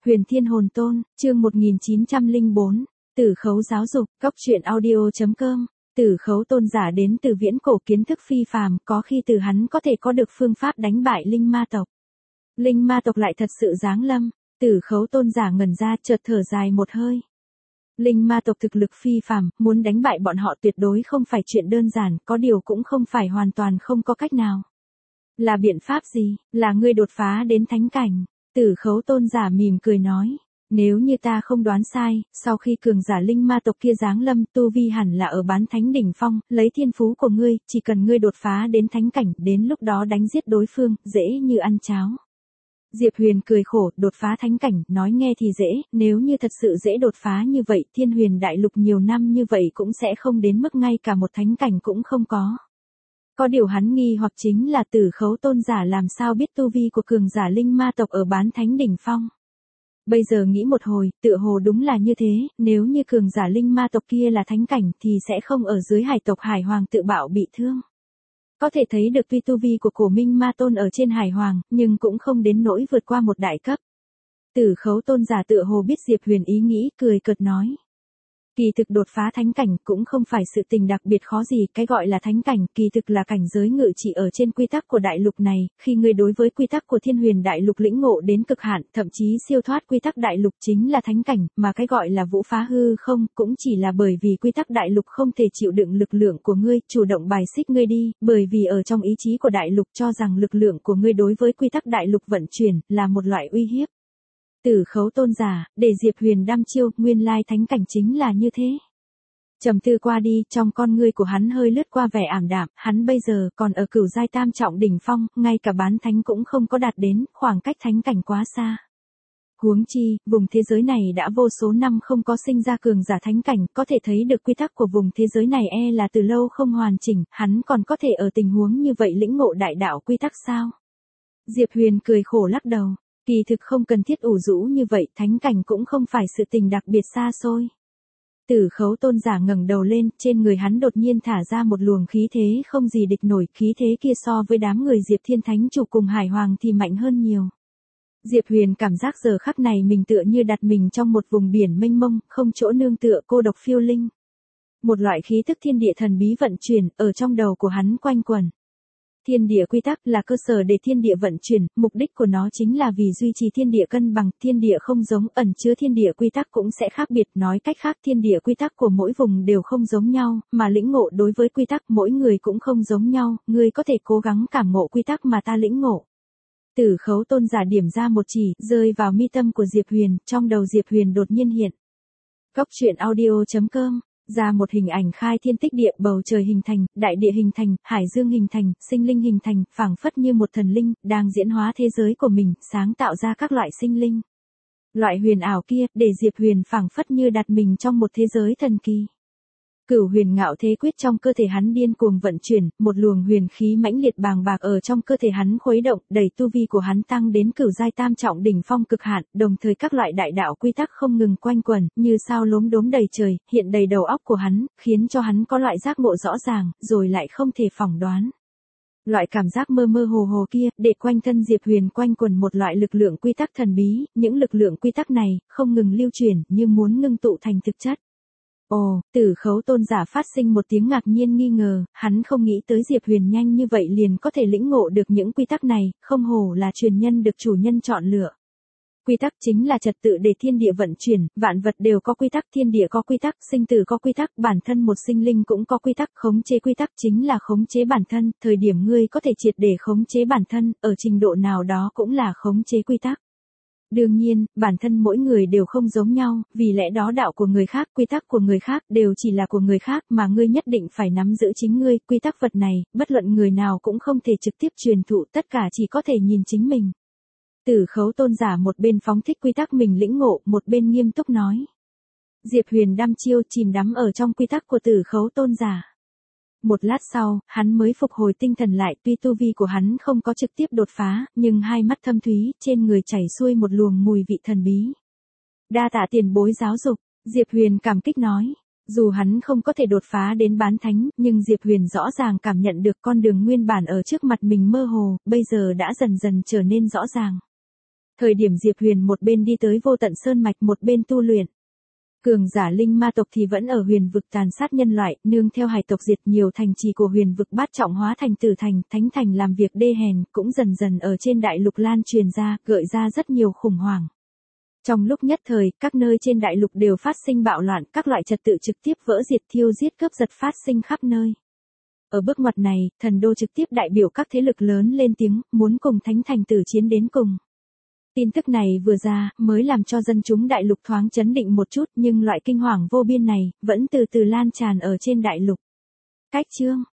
Huyền Thiên Hồn Tôn, chương 1904, Tử Khấu giáo dục, Cóc truyện audio.com. Tử Khấu tôn giả đến từ viễn cổ, kiến thức phi phàm, có khi từ hắn có thể có được phương pháp đánh bại linh ma tộc. Linh ma tộc lại thật sự giáng lâm, Tử Khấu tôn giả ngẩn ra, chợt thở dài một hơi. Linh ma tộc thực lực phi phàm, muốn đánh bại bọn họ tuyệt đối không phải chuyện đơn giản, có điều cũng không phải hoàn toàn không có cách nào. Là biện pháp gì? Là ngươi đột phá đến thánh cảnh. Tử Khấu tôn giả mỉm cười nói, nếu như ta không đoán sai, sau khi cường giả linh ma tộc kia giáng lâm, tu vi hẳn là ở bán thánh đỉnh phong, lấy thiên phú của ngươi, chỉ cần ngươi đột phá đến thánh cảnh, đến lúc đó đánh giết đối phương, dễ như ăn cháo. Diệp Huyền cười khổ, đột phá thánh cảnh, nói nghe thì dễ, nếu như thật sự dễ đột phá như vậy, Thiên Huyền đại lục nhiều năm như vậy cũng sẽ không đến mức ngay cả một thánh cảnh cũng không có. Có điều hắn nghi hoặc chính là Tử Khấu tôn giả làm sao biết tu vi của cường giả linh ma tộc ở bán thánh đỉnh phong. Bây giờ nghĩ một hồi, tựa hồ đúng là như thế, nếu như cường giả linh ma tộc kia là thánh cảnh thì sẽ không ở dưới hải tộc Hải Hoàng tự bạo bị thương. Có thể thấy được tuy tu vi của cổ minh ma tôn ở trên Hải Hoàng, nhưng cũng không đến nỗi vượt qua một đại cấp. Tử Khấu tôn giả tựa hồ biết Diệp Huyền ý nghĩ, cười cợt nói. Kỳ thực đột phá thánh cảnh cũng không phải sự tình đặc biệt khó gì, cái gọi là thánh cảnh kỳ thực là cảnh giới ngự trị ở trên quy tắc của đại lục này, khi ngươi đối với quy tắc của Thiên Huyền đại lục lĩnh ngộ đến cực hạn, thậm chí siêu thoát quy tắc đại lục chính là thánh cảnh, mà cái gọi là vũ phá hư không, cũng chỉ là bởi vì quy tắc đại lục không thể chịu đựng lực lượng của ngươi, chủ động bài xích ngươi đi, bởi vì ở trong ý chí của đại lục cho rằng lực lượng của ngươi đối với quy tắc đại lục vận chuyển là một loại uy hiếp. Tử Khấu tôn giả, để Diệp Huyền đăm chiêu, nguyên lai thánh cảnh chính là như thế. Trầm tư qua đi, trong con ngươi của hắn hơi lướt qua vẻ ảm đạm, hắn bây giờ còn ở cửu giai tam trọng đỉnh phong, ngay cả bán thánh cũng không có đạt đến, khoảng cách thánh cảnh quá xa. Huống chi, vùng thế giới này đã vô số năm không có sinh ra cường giả thánh cảnh, có thể thấy được quy tắc của vùng thế giới này là từ lâu không hoàn chỉnh, hắn còn có thể ở tình huống như vậy lĩnh ngộ đại đạo quy tắc sao? Diệp Huyền cười khổ lắc đầu. Kỳ thực không cần thiết ủ rũ như vậy, thánh cảnh cũng không phải sự tình đặc biệt xa xôi. Tử Khấu tôn giả ngẩng đầu lên, trên người hắn đột nhiên thả ra một luồng khí thế không gì địch nổi, khí thế kia so với đám người Diệp Thiên Thánh chủ cùng Hải Hoàng thì mạnh hơn nhiều. Diệp Huyền cảm giác giờ khắc này mình tựa như đặt mình trong một vùng biển mênh mông, không chỗ nương tựa, cô độc phiêu linh. Một loại khí thức thiên địa thần bí vận chuyển, ở trong đầu của hắn quanh quẩn. Thiên địa quy tắc là cơ sở để thiên địa vận chuyển, mục đích của nó chính là vì duy trì thiên địa cân bằng, thiên địa không giống, ẩn chứa thiên địa quy tắc cũng sẽ khác biệt, nói cách khác thiên địa quy tắc của mỗi vùng đều không giống nhau, mà lĩnh ngộ đối với quy tắc mỗi người cũng không giống nhau, ngươi có thể cố gắng cảm ngộ quy tắc mà ta lĩnh ngộ. Tử Khấu tôn giả điểm ra một chỉ, rơi vào mi tâm của Diệp Huyền, trong đầu Diệp Huyền đột nhiên hiện. Cóc truyện audio.com. Ra một hình ảnh khai thiên tích địa, bầu trời hình thành, đại địa hình thành, hải dương hình thành, sinh linh hình thành, phảng phất như một thần linh, đang diễn hóa thế giới của mình, sáng tạo ra các loại sinh linh. Loại huyền ảo kia, để Diệp Huyền phảng phất như đặt mình trong một thế giới thần kỳ. Cửu huyền ngạo thế quyết trong cơ thể hắn điên cuồng vận chuyển, một luồng huyền khí mãnh liệt bàng bạc ở trong cơ thể hắn khuấy động, đẩy tu vi của hắn tăng đến cửu giai tam trọng đỉnh phong cực hạn, đồng thời các loại đại đạo quy tắc không ngừng quanh quẩn, như sao lốm đốm đầy trời, hiện đầy đầu óc của hắn, khiến cho hắn có loại giác ngộ rõ ràng, rồi lại không thể phỏng đoán. Loại cảm giác mơ mơ hồ hồ kia, để quanh thân Diệp Huyền quanh quẩn một loại lực lượng quy tắc thần bí, những lực lượng quy tắc này, không ngừng lưu chuyển, như muốn ngưng tụ thành thực chất. Ồ, Tử Khấu tôn giả phát sinh một tiếng ngạc nhiên nghi ngờ, hắn không nghĩ tới Diệp Huyền nhanh như vậy liền có thể lĩnh ngộ được những quy tắc này, không hổ là truyền nhân được chủ nhân chọn lựa. Quy tắc chính là trật tự để thiên địa vận chuyển, vạn vật đều có quy tắc, thiên địa có quy tắc, sinh tử có quy tắc, bản thân một sinh linh cũng có quy tắc, khống chế quy tắc chính là khống chế bản thân, thời điểm ngươi có thể triệt để khống chế bản thân, ở trình độ nào đó cũng là khống chế quy tắc. Đương nhiên, bản thân mỗi người đều không giống nhau, vì lẽ đó đạo của người khác, quy tắc của người khác đều chỉ là của người khác mà ngươi nhất định phải nắm giữ chính ngươi, quy tắc vật này, bất luận người nào cũng không thể trực tiếp truyền thụ, tất cả chỉ có thể nhìn chính mình. Tử Khấu tôn giả một bên phóng thích quy tắc mình lĩnh ngộ, một bên nghiêm túc nói. Diệp Huyền đăm chiêu chìm đắm ở trong quy tắc của Tử Khấu tôn giả. Một lát sau, hắn mới phục hồi tinh thần lại, tuy tu vi của hắn không có trực tiếp đột phá, nhưng hai mắt thâm thúy, trên người chảy xuôi một luồng mùi vị thần bí. Đa tạ tiền bối giáo dục, Diệp Huyền cảm kích nói. Dù hắn không có thể đột phá đến bán thánh, nhưng Diệp Huyền rõ ràng cảm nhận được con đường nguyên bản ở trước mặt mình mơ hồ, bây giờ đã dần dần trở nên rõ ràng. Thời điểm Diệp Huyền một bên đi tới Vô Tận Sơn Mạch một bên tu luyện. Cường giả linh ma tộc thì vẫn ở huyền vực tàn sát nhân loại, nương theo hải tộc diệt nhiều thành trì của huyền vực bát trọng hóa thành tử thành, thánh thành làm việc đê hèn, cũng dần dần ở trên đại lục lan truyền ra, gợi ra rất nhiều khủng hoảng. Trong lúc nhất thời, các nơi trên đại lục đều phát sinh bạo loạn, các loại trật tự trực tiếp vỡ diệt thiêu giết cướp giật phát sinh khắp nơi. Ở bước ngoặt này, thần đô trực tiếp đại biểu các thế lực lớn lên tiếng, muốn cùng thánh thành tử chiến đến cùng. Tin tức này vừa ra, mới làm cho dân chúng đại lục thoáng chấn định một chút, nhưng loại kinh hoàng vô biên này, vẫn từ từ lan tràn ở trên đại lục. Cách chương